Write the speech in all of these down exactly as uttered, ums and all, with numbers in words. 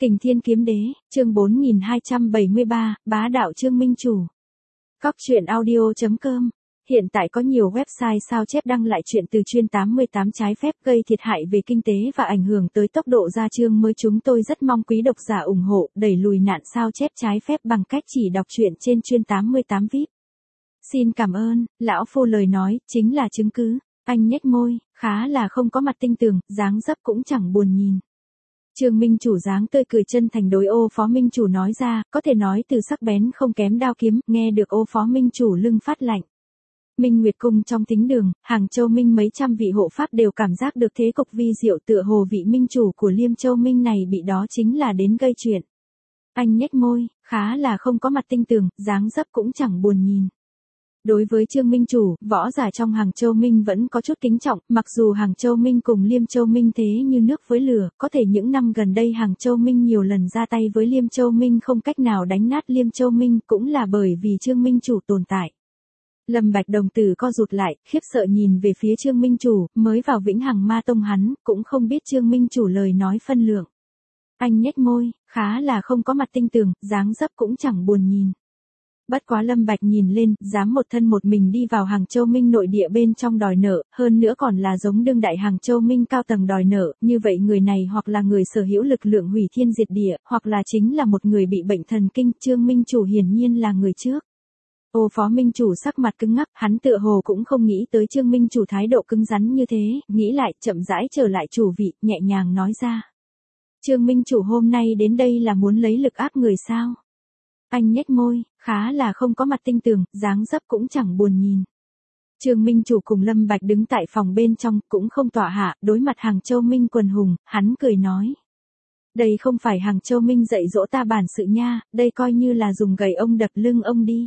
Kình Thiên Kiếm Đế, chương bốn nghìn hai trăm bảy mươi ba, bá đạo Trương Minh Chủ. Cóc truyện audio chấm com. Hiện tại có nhiều website sao chép đăng lại chuyện từ chuyên tám mươi tám trái phép gây thiệt hại về kinh tế và ảnh hưởng tới tốc độ ra chương mới. Chúng tôi rất mong quý độc giả ủng hộ, đẩy lùi nạn sao chép trái phép bằng cách chỉ đọc truyện trên chuyên tám mươi tám vi ai pi. Xin cảm ơn, lão phu lời nói, chính là chứng cứ. Anh nhếch môi, khá là không có mặt tinh tường, dáng dấp cũng chẳng buồn nhìn. Trương Minh Chủ dáng tươi cười chân thành đối Ô Phó Minh Chủ nói ra, có thể nói từ sắc bén không kém đao kiếm, nghe được Ô Phó Minh Chủ lưng phát lạnh. Minh Nguyệt Cung trong thính đường, Hàng Châu Minh mấy trăm vị hộ pháp đều cảm giác được thế cục vi diệu, tựa hồ vị minh chủ của Liêm Châu Minh này bị đó chính là đến gây chuyện. Anh nhếch môi, khá là không có mặt tinh tường, dáng dấp cũng chẳng buồn nhìn. Đối với Trương Minh Chủ, võ giả trong Hàng Châu Minh vẫn có chút kính trọng, mặc dù Hàng Châu Minh cùng Liêm Châu Minh thế như nước với lửa, có thể những năm gần đây Hàng Châu Minh nhiều lần ra tay với Liêm Châu Minh không cách nào đánh nát Liêm Châu Minh cũng là bởi vì Trương Minh Chủ tồn tại. Lâm Bạch đồng tử co rụt lại, khiếp sợ nhìn về phía Trương Minh Chủ, mới vào Vĩnh Hằng Ma Tông hắn, cũng không biết Trương Minh Chủ lời nói phân lượng. Anh nhếch môi, khá là không có mặt tinh tường, dáng dấp cũng chẳng buồn nhìn. Bất quá Lâm Bạch nhìn lên, dám một thân một mình đi vào Hàng Châu Minh nội địa bên trong đòi nợ, hơn nữa còn là giống đương đại Hàng Châu Minh cao tầng đòi nợ, như vậy người này hoặc là người sở hữu lực lượng hủy thiên diệt địa, hoặc là chính là một người bị bệnh thần kinh. Trương Minh Chủ hiển nhiên là người trước. Ô Phó Minh Chủ sắc mặt cứng ngắc, hắn tựa hồ cũng không nghĩ tới Trương Minh Chủ thái độ cứng rắn như thế, nghĩ lại, chậm rãi trở lại chủ vị, nhẹ nhàng nói ra. Trương Minh Chủ hôm nay đến đây là muốn lấy lực áp người sao? Anh nhếch môi, khá là không có mặt tinh tường, dáng dấp cũng chẳng buồn nhìn. Trương Minh Chủ cùng Lâm Bạch đứng tại phòng bên trong, cũng không tọa hạ, đối mặt Hàng Châu Minh quần hùng, hắn cười nói. Đây không phải Hàng Châu Minh dạy dỗ ta bản sự nha, đây coi như là dùng gậy ông đập lưng ông đi.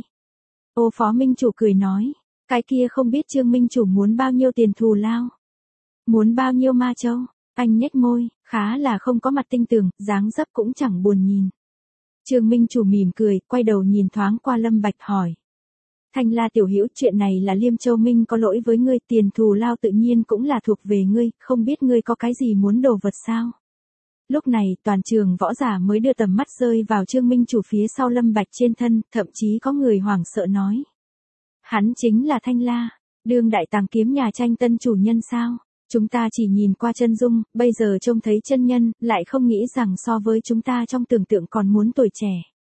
Ô Phó Minh Chủ cười nói, cái kia không biết Trương Minh Chủ muốn bao nhiêu tiền thù lao? Muốn bao nhiêu ma châu? Anh nhếch môi, khá là không có mặt tinh tường, dáng dấp cũng chẳng buồn nhìn. Trương Minh Chủ mỉm cười, quay đầu nhìn thoáng qua Lâm Bạch hỏi. Thanh La tiểu hữu, chuyện này là Liêm Châu Minh có lỗi với ngươi, tiền thù lao tự nhiên cũng là thuộc về ngươi, không biết ngươi có cái gì muốn đồ vật sao? Lúc này, toàn trường võ giả mới đưa tầm mắt rơi vào Trương Minh Chủ phía sau Lâm Bạch trên thân, thậm chí có người hoảng sợ nói. Hắn chính là Thanh La, đương đại tàng kiếm nhà tranh tân chủ nhân sao? Chúng ta chỉ nhìn qua chân dung, bây giờ trông thấy chân nhân, lại không nghĩ rằng so với chúng ta trong tưởng tượng còn muốn tuổi trẻ.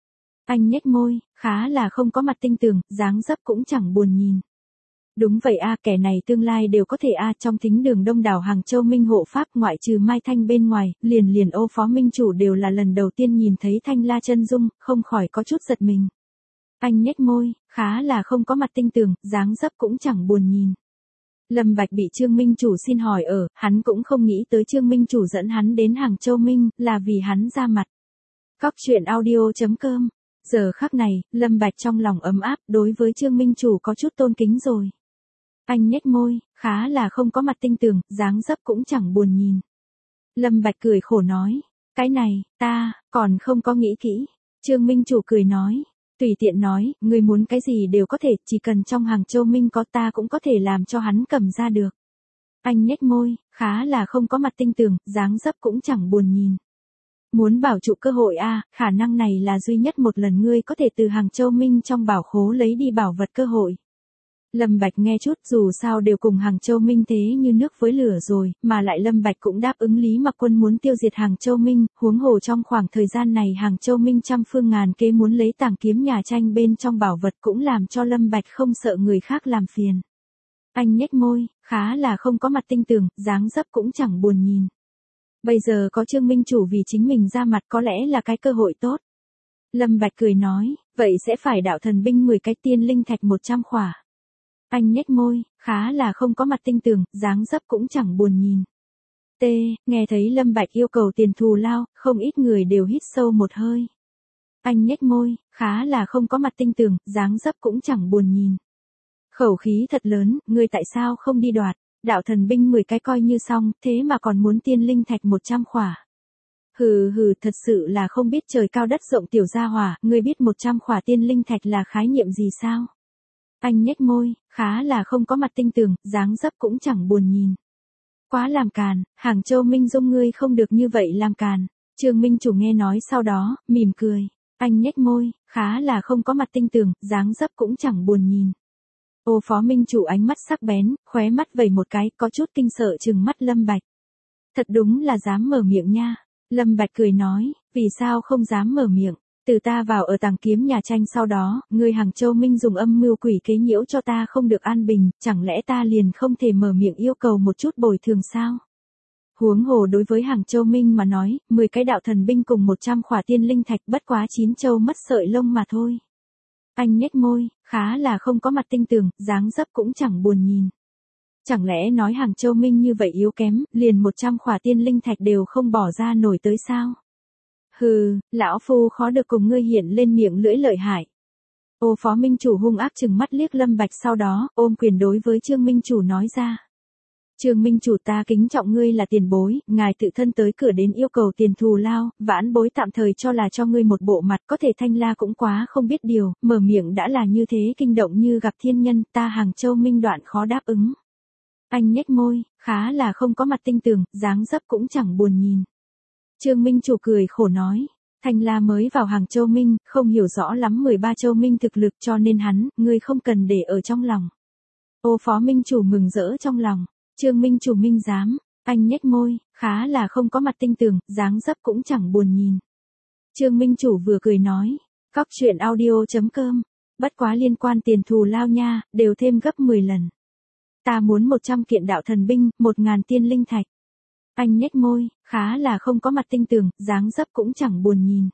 Anh nhếch môi, khá là không có mặt tinh tường, dáng dấp cũng chẳng buồn nhìn. Đúng vậy a, kẻ này tương lai đều có thể a, trong thính đường đông đảo Hàng Châu Minh hộ pháp ngoại trừ Mai Thanh bên ngoài, liền liền Ô Phó Minh Chủ đều là lần đầu tiên nhìn thấy Thanh La chân dung, không khỏi có chút giật mình. Anh nhếch môi, khá là không có mặt tinh tường, dáng dấp cũng chẳng buồn nhìn. Lâm Bạch bị Trương Minh Chủ xin hỏi ở, hắn cũng không nghĩ tới Trương Minh Chủ dẫn hắn đến Hàng Châu Minh, là vì hắn ra mặt. Cóc truyện audio chấm com. Giờ khắc này, Lâm Bạch trong lòng ấm áp, đối với Trương Minh Chủ có chút tôn kính rồi. Anh nhếch môi, khá là không có mặt tinh tường, dáng dấp cũng chẳng buồn nhìn. Lâm Bạch cười khổ nói, cái này, ta, còn không có nghĩ kỹ. Trương Minh Chủ cười nói. Tùy tiện nói, ngươi muốn cái gì đều có thể, chỉ cần trong Hàng Châu Minh có ta cũng có thể làm cho hắn cầm ra được. Anh nhếch môi, khá là không có mặt tinh tường, dáng dấp cũng chẳng buồn nhìn. Muốn bảo trụ cơ hội a, khả năng này là duy nhất một lần ngươi có thể từ Hàng Châu Minh trong bảo khố lấy đi bảo vật cơ hội. Lâm Bạch nghe chút, dù sao đều cùng Hàng Châu Minh thế như nước với lửa rồi, mà lại Lâm Bạch cũng đáp ứng Lý Mặc Quân muốn tiêu diệt Hàng Châu Minh, huống hồ trong khoảng thời gian này Hàng Châu Minh trăm phương ngàn kế muốn lấy tàng kiếm nhà tranh bên trong bảo vật cũng làm cho Lâm Bạch không sợ người khác làm phiền. Anh nhếch môi, khá là không có mặt tinh tường, dáng dấp cũng chẳng buồn nhìn. Bây giờ có Trương Minh Chủ vì chính mình ra mặt có lẽ là cái cơ hội tốt. Lâm Bạch cười nói, vậy sẽ phải đạo thần binh mười cái tiên linh thạch một trăm khỏa. Anh nhếch môi, khá là không có mặt tinh tường, dáng dấp cũng chẳng buồn nhìn. T, nghe thấy Lâm Bạch yêu cầu tiền thù lao, không ít người đều hít sâu một hơi. Anh nhếch môi, khá là không có mặt tinh tường, dáng dấp cũng chẳng buồn nhìn. Khẩu khí thật lớn, ngươi tại sao không đi đoạt, đạo thần binh mười cái coi như xong, thế mà còn muốn tiên linh thạch một trăm khỏa. Hừ hừ, thật sự là không biết trời cao đất rộng tiểu gia hỏa, ngươi biết một trăm khỏa tiên linh thạch là khái niệm gì sao? Anh nhếch môi, khá là không có mặt tinh tường, dáng dấp cũng chẳng buồn nhìn. Quá làm càn, Hàng Châu Minh Dung ngươi không được như vậy làm càn. Trương Minh Chủ nghe nói sau đó, mỉm cười. Anh nhếch môi, khá là không có mặt tinh tường, dáng dấp cũng chẳng buồn nhìn. Ô Phó Minh Chủ ánh mắt sắc bén, khóe mắt vẩy một cái, có chút kinh sợ trừng mắt Lâm Bạch. Thật đúng là dám mở miệng nha. Lâm Bạch cười nói, vì sao không dám mở miệng? Từ ta vào ở Tàng Kiếm nhà tranh sau đó, ngươi Hàng Châu Minh dùng âm mưu quỷ kế nhiễu cho ta không được an bình, chẳng lẽ ta liền không thể mở miệng yêu cầu một chút bồi thường sao? Huống hồ đối với Hàng Châu Minh mà nói, mười cái đạo thần binh cùng một trăm khỏa tiên linh thạch bất quá chín châu mất sợi lông mà thôi. Anh nhếch môi, khá là không có mặt tinh tường, dáng dấp cũng chẳng buồn nhìn. Chẳng lẽ nói Hàng Châu Minh như vậy yếu kém, liền một trăm khỏa tiên linh thạch đều không bỏ ra nổi tới sao? Hừ, lão phu khó được cùng ngươi hiện lên miệng lưỡi lợi hại. Ô Phó Minh Chủ hung ác trừng mắt liếc Lâm Bạch sau đó, ôm quyền đối với Trương Minh Chủ nói ra. Trương Minh Chủ ta kính trọng ngươi là tiền bối, ngài tự thân tới cửa đến yêu cầu tiền thù lao, vãn bối tạm thời cho là cho ngươi một bộ mặt, có thể Thanh La cũng quá không biết điều, mở miệng đã là như thế kinh động như gặp thiên nhân, ta Hàng Châu Minh đoạn khó đáp ứng. Anh nhếch môi, khá là không có mặt tinh tường, dáng dấp cũng chẳng buồn nhìn. Trương Minh Chủ cười khổ nói, Thanh La mới vào Hàng Châu Minh, không hiểu rõ lắm mười ba châu Minh thực lực cho nên hắn, ngươi không cần để ở trong lòng. Ô Phó Minh Chủ mừng rỡ trong lòng, Trương Minh Chủ minh dám, anh nhếch môi, khá là không có mặt tinh tường, dáng dấp cũng chẳng buồn nhìn. Trương Minh Chủ vừa cười nói, cóc truyện audio chấm com, bất quá liên quan tiền thù lao nha, đều thêm gấp mười lần. Ta muốn một trăm kiện đạo thần binh, một ngàn tiên linh thạch. Anh nhếch môi, khá là không có mặt tinh tường, dáng dấp cũng chẳng buồn nhìn.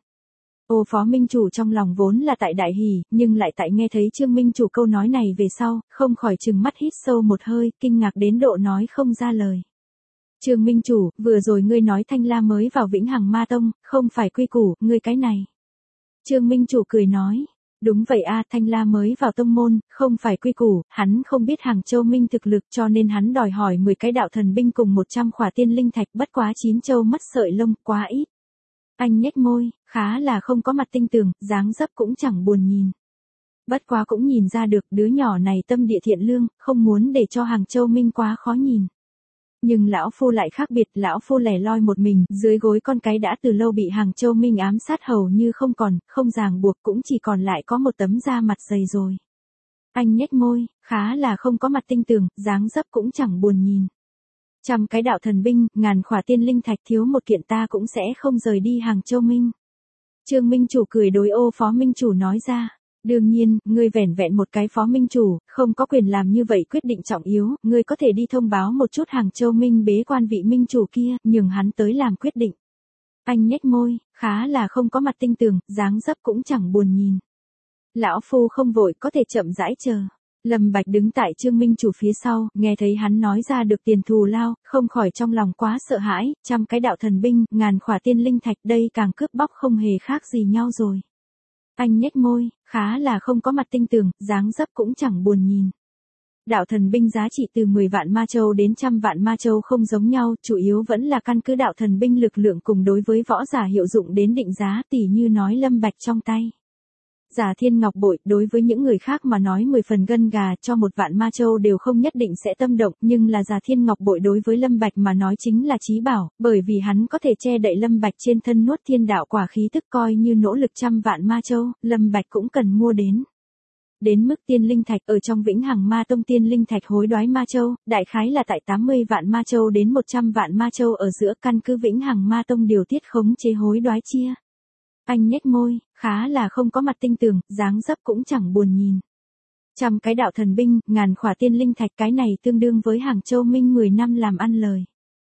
Ô Phó Minh Chủ trong lòng vốn là tại đại hỉ, nhưng lại tại nghe thấy Trương Minh Chủ câu nói này về sau, không khỏi trừng mắt hít sâu một hơi, kinh ngạc đến độ nói không ra lời. Trương Minh Chủ, vừa rồi ngươi nói Thanh La mới vào Vĩnh Hằng Ma Tông, không phải quy củ, ngươi cái này. Trương Minh Chủ cười nói, đúng vậy a, Thanh La mới vào tông môn, không phải quy củ, hắn không biết Hàng Châu Minh thực lực cho nên hắn đòi hỏi mười cái đạo thần binh cùng một trăm khỏa tiên linh thạch, bất quá chín châu mất sợi lông, quá ít. Anh nhếch môi, khá là không có mặt tinh tường, dáng dấp cũng chẳng buồn nhìn. Bất quá cũng nhìn ra được đứa nhỏ này tâm địa thiện lương, không muốn để cho Hàng Châu Minh quá khó nhìn. Nhưng lão phu lại khác biệt, lão phu lẻ loi một mình, dưới gối con cái đã từ lâu bị Hàng Châu Minh ám sát hầu như không còn, không ràng buộc cũng chỉ còn lại có một tấm da mặt dày rồi. Anh nhếch môi, khá là không có mặt tinh tường, dáng dấp cũng chẳng buồn nhìn. Trăm cái đạo thần binh, ngàn khỏa tiên linh thạch thiếu một kiện ta cũng sẽ không rời đi Hàng Châu Minh. Trương Minh Chủ cười đối Ô Phó Minh Chủ nói ra. Đương nhiên, ngươi vẻn vẹn một cái Phó Minh Chủ, không có quyền làm như vậy quyết định trọng yếu, ngươi có thể đi thông báo một chút Hàng Châu Minh bế quan vị Minh Chủ kia, nhường hắn tới làm quyết định. Anh nhếch môi, khá là không có mặt tinh tường, dáng dấp cũng chẳng buồn nhìn. Lão phu không vội, có thể chậm rãi chờ. Lâm Bạch đứng tại Trương Minh Chủ phía sau, nghe thấy hắn nói ra được tiền thù lao, không khỏi trong lòng quá sợ hãi, trăm cái đạo thần binh, ngàn khỏa tiên linh thạch đây càng cướp bóc không hề khác gì nhau rồi. Anh nhếch môi, khá là không có mặt tinh tường, dáng dấp cũng chẳng buồn nhìn. Đạo thần binh giá trị từ mười vạn ma châu đến trăm vạn ma châu không giống nhau, chủ yếu vẫn là căn cứ đạo thần binh lực lượng cùng đối với võ giả hiệu dụng đến định giá, tỉ như nói Lâm Bạch trong tay. Giả thiên ngọc bội, đối với những người khác mà nói mười phần gân gà cho một vạn ma châu đều không nhất định sẽ tâm động, nhưng là giả thiên ngọc bội đối với Lâm Bạch mà nói chính là chí bảo, bởi vì hắn có thể che đậy Lâm Bạch trên thân nuốt thiên đạo quả khí tức coi như nỗ lực trăm vạn ma châu, Lâm Bạch cũng cần mua đến. Đến mức tiên linh thạch ở trong Vĩnh Hằng Ma Tông tiên linh thạch hối đoái ma châu, đại khái là tại tám mươi vạn ma châu đến một trăm vạn ma châu ở giữa căn cứ Vĩnh Hằng Ma Tông điều tiết khống chế hối đoái chia. Anh nhếch môi, khá là không có mặt tinh tường, dáng dấp cũng chẳng buồn nhìn. Trăm cái đạo thần binh, ngàn khỏa tiên linh thạch cái này tương đương với Hàng Châu Minh mười năm làm ăn lời.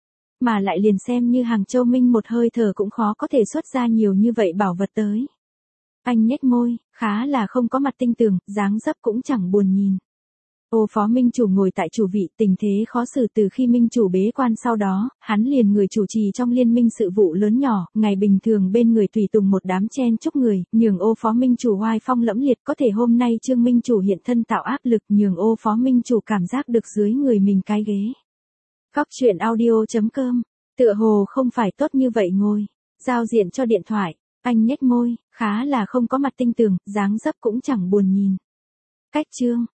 Mà lại liền xem như Hàng Châu Minh một hơi thở cũng khó có thể xuất ra nhiều như vậy bảo vật tới. Anh nhếch môi, khá là không có mặt tinh tường, dáng dấp cũng chẳng buồn nhìn. Ô Phó Minh Chủ ngồi tại chủ vị, tình thế khó xử từ khi Minh Chủ bế quan sau đó, hắn liền người chủ trì trong liên minh sự vụ lớn nhỏ, ngày bình thường bên người tùy tùng một đám chen chúc người, nhường Ô Phó Minh Chủ oai phong lẫm liệt, có thể hôm nay Trương Minh Chủ hiện thân tạo áp lực nhường Ô Phó Minh Chủ cảm giác được dưới người mình cái ghế. Cóc truyện audio chấm com, tựa hồ không phải tốt như vậy ngồi, giao diện cho điện thoại, anh nhếch môi, khá là không có mặt tinh tường, dáng dấp cũng chẳng buồn nhìn. Cách chương